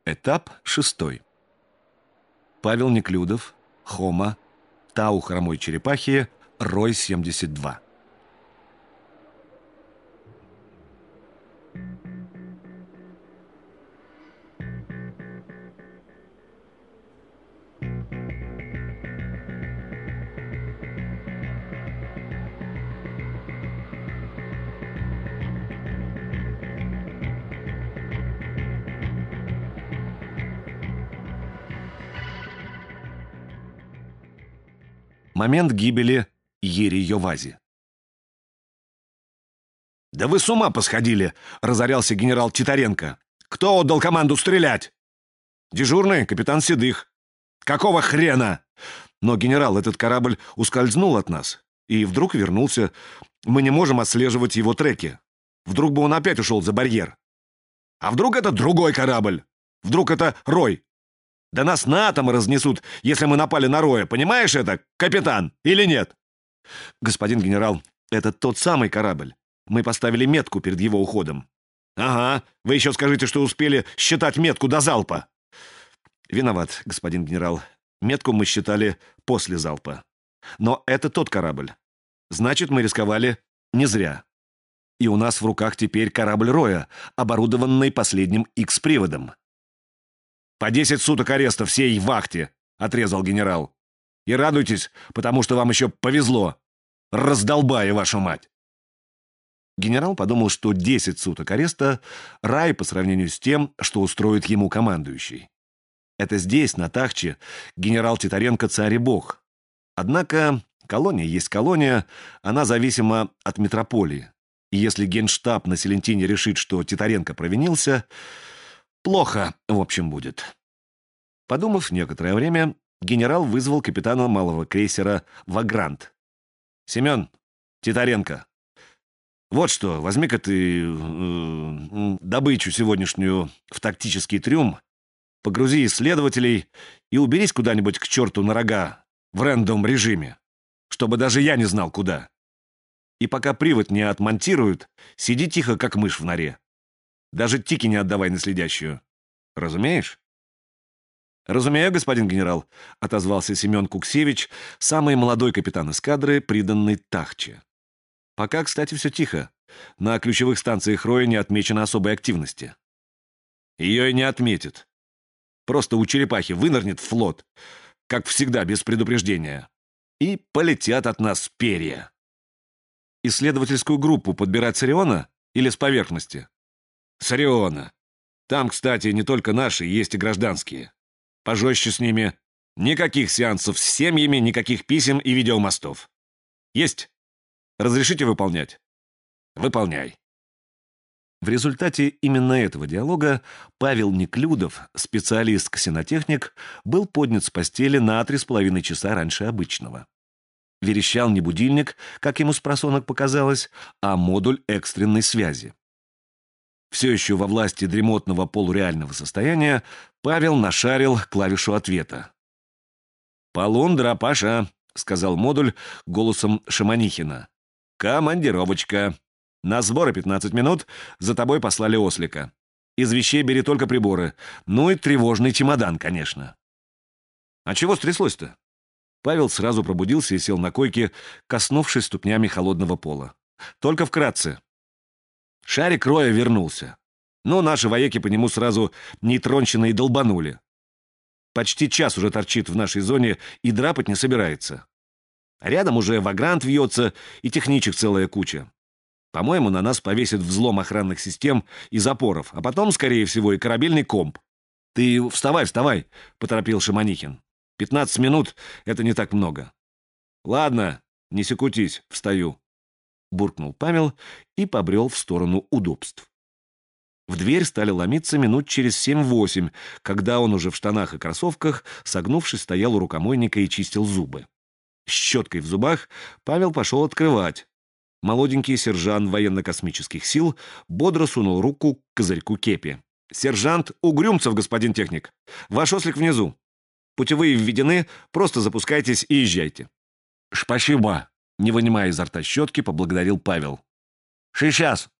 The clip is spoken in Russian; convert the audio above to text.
Этап 6. Павел Неклюдов, Хома, Тау хромой черепахи, Рой-72. Момент гибели Ери Йовази. «Да вы с ума посходили!» — разорялся генерал Титаренко. «Кто отдал команду стрелять?» «Дежурный, капитан Седых». «Какого хрена?» «Но, генерал, этот корабль ускользнул от нас и вдруг вернулся. Мы не можем отслеживать его треки. Вдруг бы он опять ушел за барьер. А вдруг это другой корабль? Вдруг это Рой? Да нас на атомы разнесут, если мы напали на Роя. Понимаешь это, капитан, или нет?» «Господин генерал, это тот самый корабль. Мы поставили метку перед его уходом». «Ага, вы еще скажите, что успели считать метку до залпа». «Виноват, господин генерал. Метку мы считали после залпа. Но это тот корабль. Значит, мы рисковали не зря. И у нас в руках теперь корабль Роя, оборудованный последним X-приводом». «По 10 суток ареста всей вахте», — отрезал генерал. «И радуйтесь, потому что вам еще повезло. Раздолбая, вашу мать!» Генерал подумал, что 10 суток ареста — рай по сравнению с тем, что устроит ему командующий. Это здесь, на Тахче, генерал Титаренко царь и бог. Однако колония есть колония, она зависима от метрополии. И если генштаб на Селентине решит, что Титаренко провинился, плохо, в общем, будет. Подумав некоторое время, генерал вызвал капитана малого крейсера «Вагрант». «Семен, Титаренко, вот что, возьми-ка ты добычу сегодняшнюю в тактический трюм, погрузи исследователей и уберись куда-нибудь к черту на рога в рэндом-режиме, чтобы даже я не знал, куда. И пока привод не отмонтируют, сиди тихо, как мышь в норе. Даже тики не отдавай на следящую. Разумеешь?» «Разумею, господин генерал», — отозвался Семен Куксевич, самый молодой капитан эскадры, приданный Тахче. «Пока, кстати, все тихо. На ключевых станциях Роя не отмечено особой активности». «Ее и не отметит. Просто у черепахи вынырнет флот, как всегда, без предупреждения. И полетят от нас перья». «Исследовательскую группу подбирать с Ориона или с поверхности?» «С Ориона. Там, кстати, не только наши, есть и гражданские. Пожестче с ними. Никаких сеансов с семьями, никаких писем и видеомостов. Есть? Разрешите выполнять?» «Выполняй». В результате именно этого диалога Павел Неклюдов, специалист-ксенотехник, был поднят с постели на 3,5 часа раньше обычного. Верещал не будильник, как ему спросонок показалось, а модуль экстренной связи. Все еще во власти дремотного полуреального состояния Павел нашарил клавишу ответа. «Полундра, Паша», — сказал модуль голосом Шаманихина. «Командировочка. На сборы 15 минут, за тобой послали ослика. Из вещей бери только приборы. Ну и тревожный чемодан, конечно». «А чего стряслось-то?» Павел сразу пробудился и сел на койке, коснувшись ступнями холодного пола. «Только вкратце. Шарик Роя вернулся. Но наши вояки по нему сразу нейтронщиной долбанули. Почти час уже торчит в нашей зоне и драпать не собирается. Рядом уже Вагрант вьется и техничек целая куча. По-моему, на нас повесит взлом охранных систем и запоров, а потом, скорее всего, и корабельный комп. «Ты вставай», — поторопил Шаманихин. 15 минут — это не так много. «Ладно, не секутись, встаю», — буркнул Павел и побрел в сторону удобств. В дверь стали ломиться минут через 7-8, когда он уже в штанах и кроссовках, согнувшись, стоял у рукомойника и чистил зубы. С щеткой в зубах Павел пошел открывать. Молоденький сержант военно-космических сил бодро сунул руку к козырьку кепи. «Сержант Угрюмцев, господин техник. Ваш ослик внизу. Путевые введены, просто запускайтесь и езжайте». «Спасибо», — не вынимая изо рта щетки, поблагодарил Павел. «Сейчас»,